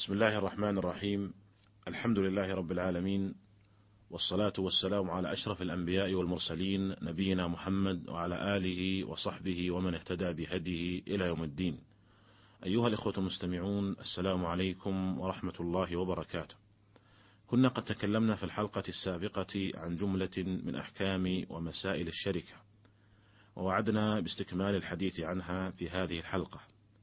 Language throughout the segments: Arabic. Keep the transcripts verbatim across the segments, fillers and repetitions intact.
بسم الله الرحمن الرحيم. الحمد لله رب العالمين، والصلاة والسلام على أشرف الأنبياء والمرسلين، نبينا محمد وعلى آله وصحبه ومن اهتدى بهديه إلى يوم الدين. أيها الإخوة المستمعون، السلام عليكم ورحمة الله وبركاته. كنا قد تكلمنا في الحلقة السابقة عن جملة من أحكام ومسائل الشركة، ووعدنا باستكمال الحديث عنها في هذه الحلقة.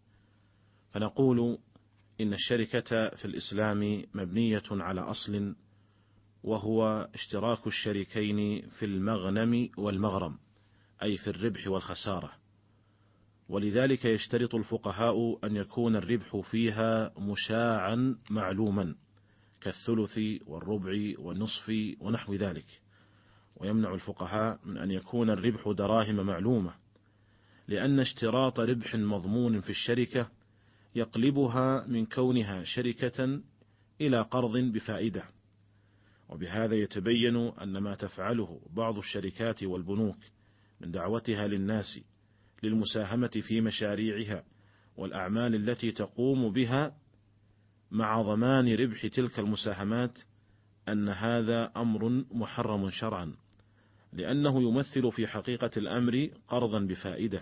فنقول إن الشركة في الإسلام مبنية على أصل، وهو اشتراك الشريكين في المغنم والمغرم، أي في الربح والخسارة. ولذلك يشترط الفقهاء أن يكون الربح فيها مشاعا معلوما، كالثلث والربع والنصف ونحو ذلك. ويمنع الفقهاء من أن يكون الربح دراهم معلومة، لأن اشتراط ربح مضمون في الشركة يقلبها من كونها شركة إلى قرض بفائدة. وبهذا يتبين أن ما تفعله بعض الشركات والبنوك من دعوتها للناس للمساهمة في مشاريعها والأعمال التي تقوم بها مع ضمان ربح تلك المساهمات، أن هذا أمر محرم شرعا، لأنه يمثل في حقيقة الأمر قرضا بفائدة.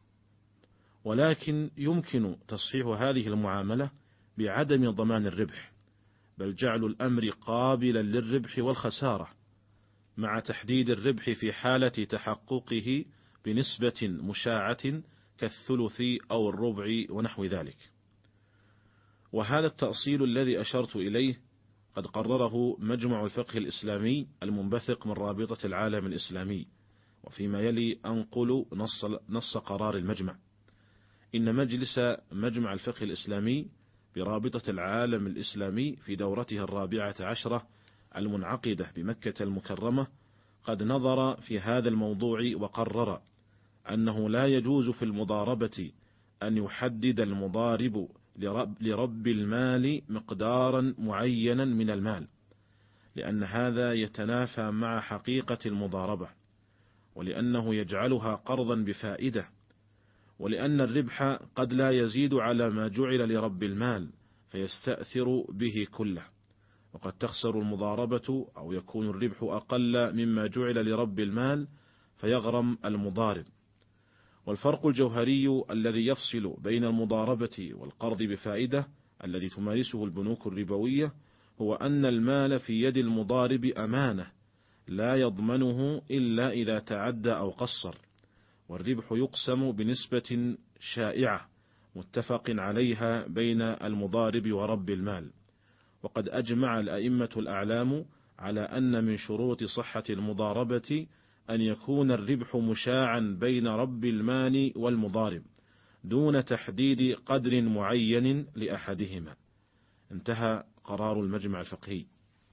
ولكن يمكن تصحيح هذه المعاملة بعدم ضمان الربح، بل جعل الأمر قابلا للربح والخسارة، مع تحديد الربح في حالة تحققه بنسبة مشاعة كالثلث أو الربع ونحو ذلك. وهذا التأصيل الذي أشرت إليه قد قرره مجمع الفقه الإسلامي المنبثق من رابطة العالم الإسلامي. وفيما يلي أنقل نص, نص قرار المجمع. إن مجلس مجمع الفقه الإسلامي برابطة العالم الإسلامي في دورته الرابعة عشرة المنعقدة بمكة المكرمة قد نظر في هذا الموضوع وقرر أنه لا يجوز في المضاربة أن يحدد المضارب لرب, لرب المال مقدارا معينا من المال، لأن هذا يتنافى مع حقيقة المضاربة، ولأنه يجعلها قرضا بفائدة، ولأن الربح قد لا يزيد على ما جعل لرب المال فيستأثر به كله، وقد تخسر المضاربة أو يكون الربح أقل مما جعل لرب المال فيغرم المضارب. والفرق الجوهري الذي يفصل بين المضاربة والقرض بفائدة الذي تمارسه البنوك الربوية هو أن المال في يد المضارب أمانة لا يضمنه إلا إذا تعدى أو قصر، والربح يقسم بنسبة شائعة متفق عليها بين المضارب ورب المال. وقد أجمع الأئمة الأعلام على أن من شروط صحة المضاربة أن يكون الربح مشاعا بين رب المال والمضارب دون تحديد قدر معين لأحدهما. انتهى قرار المجمع الفقهي.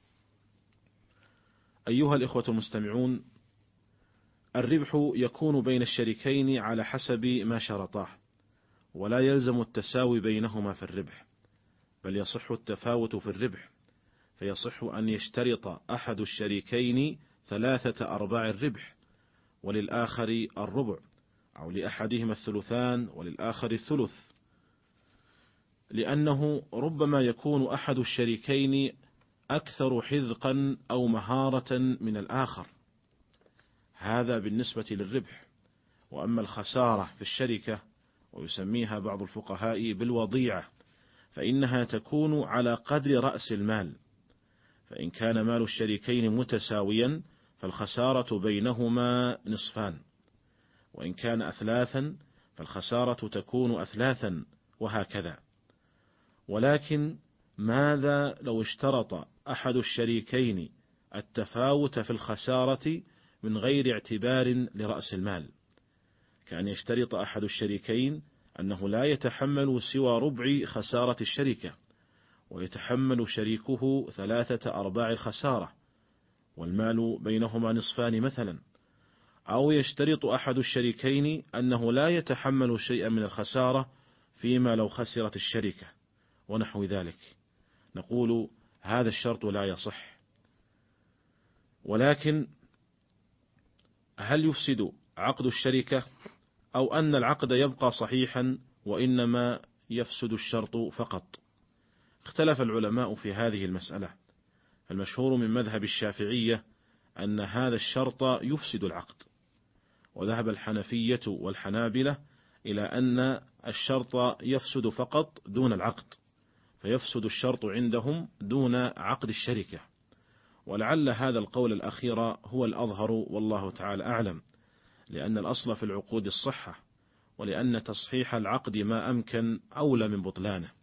أيها الإخوة المستمعون، الربح يكون بين الشريكين على حسب ما شرطاه، ولا يلزم التساوي بينهما في الربح، بل يصح التفاوت في الربح، فيصح أن يشترط أحد الشريكين ثلاثة أرباع الربح وللآخر الربع، أو لأحدهما الثلثان وللآخر الثلث، لأنه ربما يكون أحد الشريكين أكثر حذقا أو مهارة من الآخر. هذا بالنسبة للربح. وأما الخسارة في الشركة، ويسميها بعض الفقهاء بالوضيعة، فإنها تكون على قدر رأس المال، فإن كان مال الشريكين متساويا فالخسارة بينهما نصفان، وإن كان أثلاثا فالخسارة تكون أثلاثا، وهكذا. ولكن ماذا لو اشترط أحد الشريكين التفاوت في الخسارة من غير اعتبار لرأس المال، كأن يشترط أحد الشريكين أنه لا يتحمل سوى ربع خسارة الشركة، ويتحمل شريكه ثلاثة أرباع الخسارة، والمال بينهما نصفان مثلا. أو يشترط أحد الشريكين أنه لا يتحمل شيئا من الخسارة فيما لو خسرت الشركة ونحو ذلك. نقول هذا الشرط لا يصح. ولكن هل يفسد عقد الشركة، أو أن العقد يبقى صحيحا وإنما يفسد الشرط فقط؟ اختلف العلماء في هذه المسألة، فالمشهور من مذهب الشافعية أن هذا الشرط يفسد العقد، وذهب الحنفية والحنابلة إلى أن الشرط يفسد فقط دون العقد، فيفسد الشرط عندهم دون عقد الشركة. ولعل هذا القول الأخير هو الأظهر والله تعالى أعلم، لأن الأصل في العقود الصحة، ولأن تصحيح العقد ما أمكن أولى من بطلانه.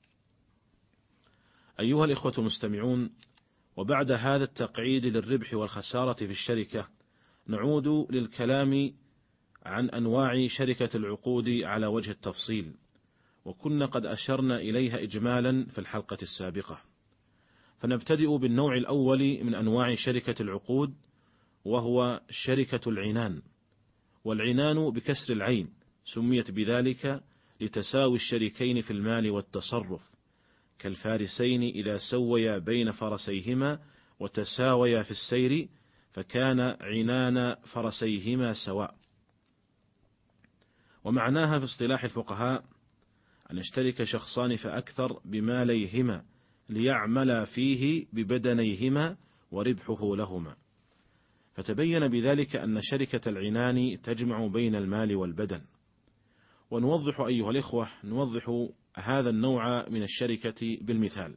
أيها الإخوة المستمعون، وبعد هذا التقعيد للربح والخسارة في الشركة، نعود للكلام عن أنواع شركة العقود على وجه التفصيل، وكنا قد أشرنا إليها إجمالا في الحلقة السابقة. فنبتدئ بالنوع الأول من أنواع شركة العقود، وهو شركة العنان. والعنان بكسر العين سميت بذلك لتساوي الشريكين في المال والتصرف، كالفارسين إذا سويا بين فرسيهما وتساويا في السير فكان عنان فرسيهما سواء. ومعناها في اصطلاح الفقهاء أن يشترك شخصان فأكثر بماليهما ليعملا فيه ببدنيهما وربحه لهما. فتبين بذلك أن شركة العنان تجمع بين المال والبدن. ونوضح أيها الإخوة نوضح هذا النوع من الشركة بالمثال.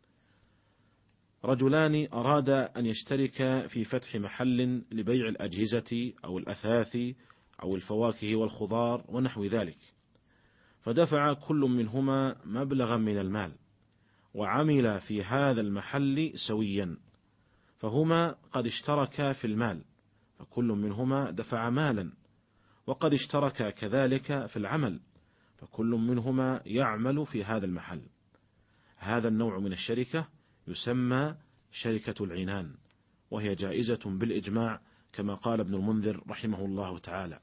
رجلان أرادا أن يشتركا في فتح محل لبيع الأجهزة أو الأثاث أو الفواكه والخضار ونحو ذلك، فدفع كل منهما مبلغا من المال وعمل في هذا المحل سويا، فهما قد اشتركا في المال، فكل منهما دفع مالا، وقد اشتركا كذلك في العمل، فكل منهما يعمل في هذا المحل. هذا النوع من الشركة يسمى شركة العنان، وهي جائزة بالإجماع كما قال ابن المنذر رحمه الله تعالى.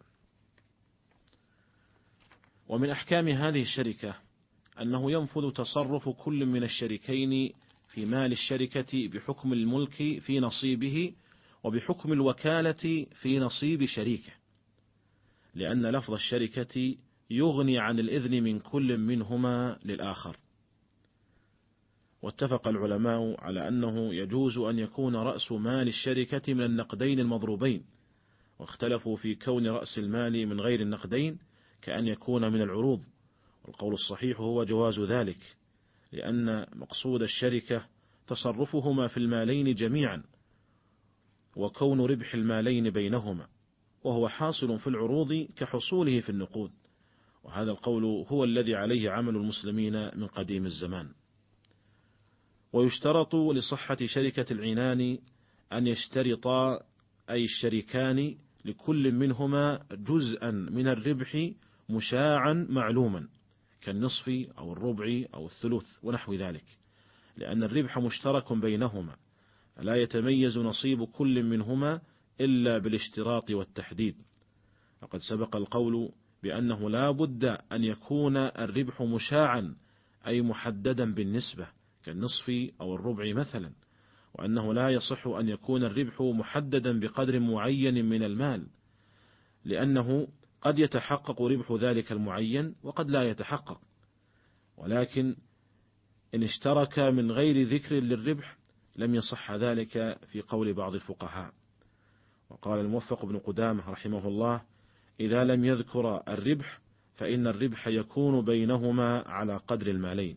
ومن أحكام هذه الشركة أنه ينفذ تصرف كل من الشريكين في مال الشركة بحكم الملك في نصيبه وبحكم الوكالة في نصيب شريكه، لأن لفظ الشركة يغني عن الإذن من كل منهما للآخر. واتفق العلماء على أنه يجوز أن يكون رأس مال الشركة من النقدين المضروبين، واختلفوا في كون رأس المال من غير النقدين كأن يكون من العروض، والقول الصحيح هو جواز ذلك، لأن مقصود الشركة تصرفهما في المالين جميعا وكون ربح المالين بينهما، وهو حاصل في العروض كحصوله في النقود، وهذا القول هو الذي عليه عمل المسلمين من قديم الزمان. ويشترط لصحة شركة العنان أن يشترطا أي الشريكان لكل منهما جزءا من الربح مشاعا معلوما، كالنصف أو الربع أو الثلث ونحو ذلك، لأن الربح مشترك بينهما، فلا يتميز نصيب كل منهما إلا بالاشتراط والتحديد. وقد سبق القول بأنه لا بد أن يكون الربح مشاعا أي محددا بالنسبة كالنصف أو الربع مثلا، وأنه لا يصح أن يكون الربح محددا بقدر معين من المال، لأنه قد يتحقق ربح ذلك المعين وقد لا يتحقق. ولكن إن اشترك من غير ذكر للربح لم يصح ذلك في قول بعض الفقهاء. وقال الموفق بن قدامة رحمه الله: إذا لم يذكر الربح فإن الربح يكون بينهما على قدر المالين.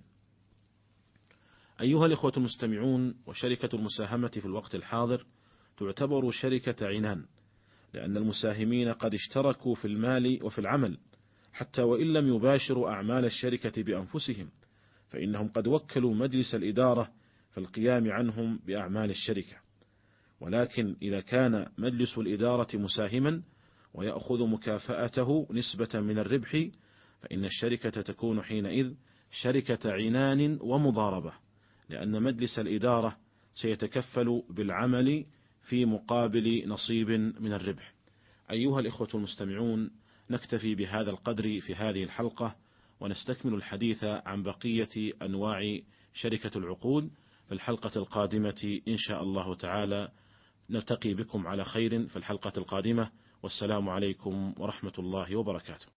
أيها الإخوة المستمعون، وشركة المساهمة في الوقت الحاضر تعتبر شركة عنان، لأن المساهمين قد اشتركوا في المال وفي العمل، حتى وإن لم يباشروا أعمال الشركة بأنفسهم، فإنهم قد وكلوا مجلس الإدارة في القيام عنهم بأعمال الشركة. ولكن إذا كان مجلس الإدارة مساهما ويأخذ مكافأته نسبة من الربح، فإن الشركة تكون حينئذ شركة عنان ومضاربة، لأن مجلس الإدارة سيتكفل بالعمل في مقابل نصيب من الربح. أيها الإخوة المستمعون، نكتفي بهذا القدر في هذه الحلقة، ونستكمل الحديث عن بقية أنواع شركة العقود في الحلقة القادمة إن شاء الله تعالى. نلتقي بكم على خير في الحلقة القادمة، والسلام عليكم ورحمة الله وبركاته.